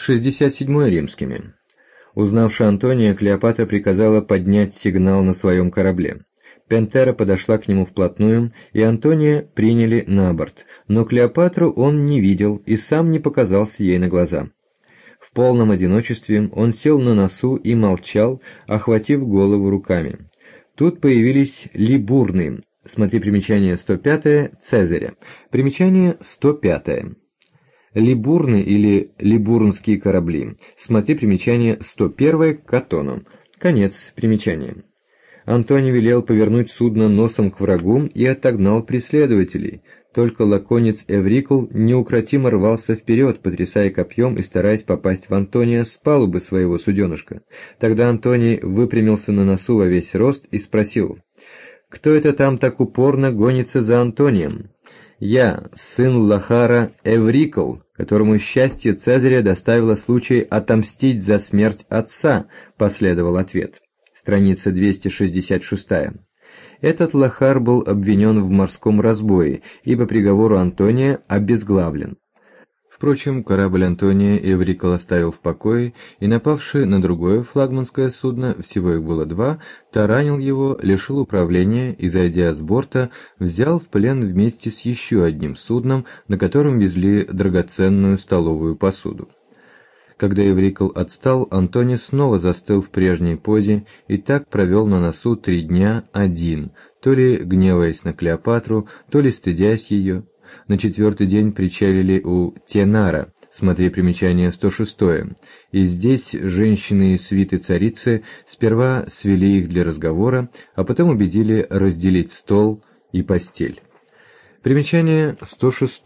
67 римскими. Узнавши Антония, Клеопатра приказала поднять сигнал на своем корабле. Пентера подошла к нему вплотную, и Антония приняли на борт, но Клеопатру он не видел и сам не показался ей на глаза. В полном одиночестве он сел на носу и молчал, охватив голову руками. Тут появились либурны, смотри примечание 105 Цезаря, примечание 105. Либурны или либурнские корабли, смотри примечание 101 Катону, конец примечания. Антоний велел повернуть судно носом к врагу и отогнал преследователей. Только лаконец Эврикл неукротимо рвался вперед, потрясая копьем и стараясь попасть в Антония с палубы своего суденышка. Тогда Антоний выпрямился на носу во весь рост и спросил: «Кто это там так упорно гонится за Антонием?» «Я, сын Лахара Эврикл, которому счастье Цезаря доставило случай отомстить за смерть отца», — последовал ответ. Страница 266. Этот Лахар был обвинен в морском разбое и по приговору Антония обезглавлен. Впрочем, корабль Антония Эврикл оставил в покое, и напавший на другое флагманское судно, всего их было 2, таранил его, лишил управления и, зайдя с борта, взял в плен вместе с еще одним судном, на котором везли драгоценную столовую посуду. Когда Эврикл отстал, Антоний снова застыл в прежней позе и так провел на носу 3 дня один, то ли гневаясь на Клеопатру, то ли стыдясь ее. На 4-й день причалили у Тенара, смотри примечание 106, и здесь женщины и свиты царицы сперва свели их для разговора, а потом убедили разделить стол и постель. Примечание 106.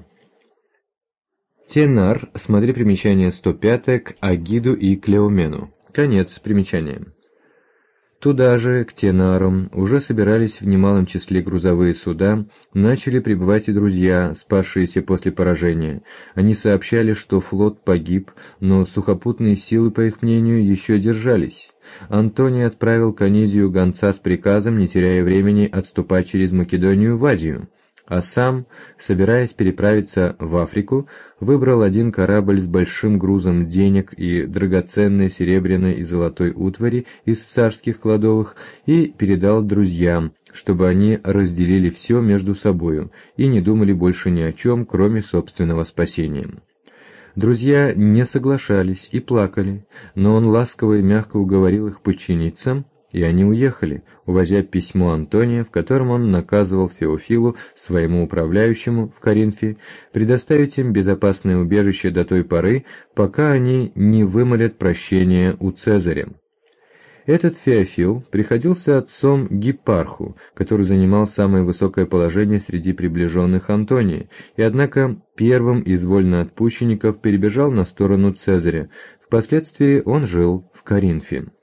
Тенар, смотри примечание 105 к Агиду и Клеомену. Конец примечания. Туда же, к Тенару, уже собирались в немалом числе грузовые суда, начали прибывать и друзья, спасшиеся после поражения. Они сообщали, что флот погиб, но сухопутные силы, по их мнению, еще держались. Антоний отправил к Онидию гонца с приказом, не теряя времени, отступать через Македонию в Азию, а сам, собираясь переправиться в Африку, выбрал один корабль с большим грузом денег и драгоценной серебряной и золотой утвари из царских кладовых и передал друзьям, чтобы они разделили все между собою и не думали больше ни о чем, кроме собственного спасения. Друзья не соглашались и плакали, но он ласково и мягко уговорил их подчиниться, и они уехали, увозя письмо Антония, в котором он наказывал Феофилу, своему управляющему в Коринфе, предоставить им безопасное убежище до той поры, пока они не вымолят прощения у Цезаря. Этот Феофил приходился отцом Гиппарху, который занимал самое высокое положение среди приближенных Антония, и однако первым из вольноотпущенников перебежал на сторону Цезаря. Впоследствии он жил в Коринфе.